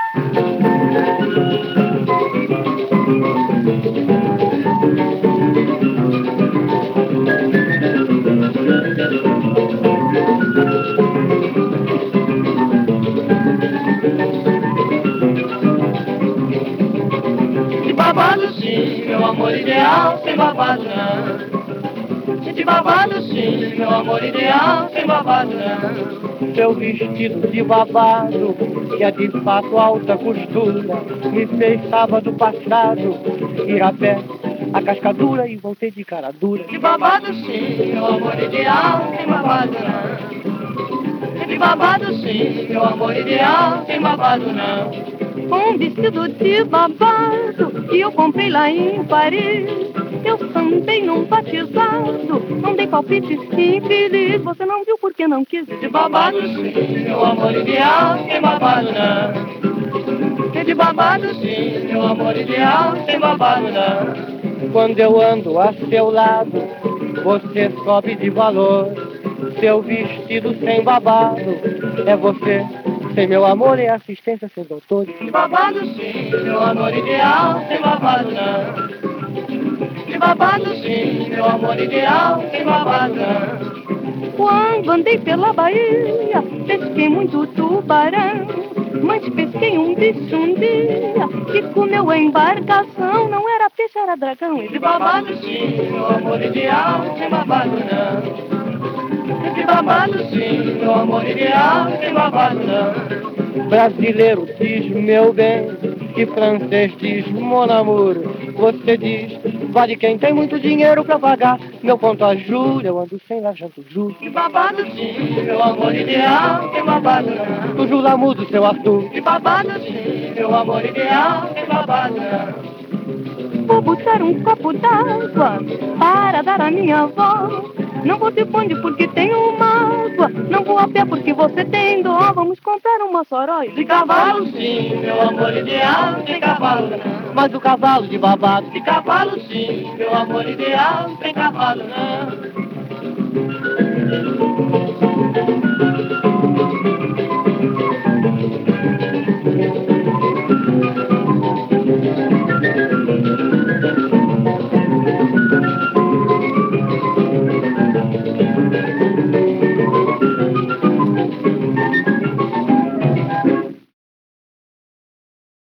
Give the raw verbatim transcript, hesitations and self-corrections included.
De babado sim, meu amor ideal, sem babado não. De babado sim, meu amor ideal, sem babado não. Seu vestido de babado, que é de fato alta costura, me fez sábado passado ir a pé a Cascadura e voltei de cara dura. De babado sim, meu amor ideal, sem babado não. De babado sim, meu amor ideal, sem babado não. Um vestido de babado que eu comprei lá em Paris. Eu sambei num batizado, não dei palpite infeliz. Você não viu porque não quis. De babado sim, meu amor ideal, sem babado não. De babado sim, meu amor ideal, sem babado não. Quando eu ando a seu lado, você sobe de valor. Seu vestido sem babado é você. Sem meu amor e assistência, seu doutor. De babado sim, meu amor ideal, sem babado não. De babado sim, meu amor ideal, sem babado não. Quando andei pela Bahia, pesquei muito tubarão. Mas pesquei um bicho um dia que comeu a embarcação. Não era peixe, era dragão. De babado sim, meu amor ideal, sem babado não. De babado sim, meu amor ideal, sem babado não. Brasileiro diz meu bem, que francês diz mon amour. Você diz, vale quem tem muito dinheiro pra pagar. Meu ponto ajuda, eu ando sem lajanto, juro. De babado sim, meu amor ideal, sem babado não. Do Jula Mudo, seu Arthur. De babado sim, meu amor ideal, sem babado não. Vou botar um copo d'água para dar a minha voz. Não vou de bonde porque tenho mágoa. Não vou a pé porque você tem dó. Vamos comprar uma Mossoró. De cavalo sim, meu amor ideal, sem cavalo não. Mas o cavalo de babado. De cavalo sim, meu amor ideal, sem cavalo não.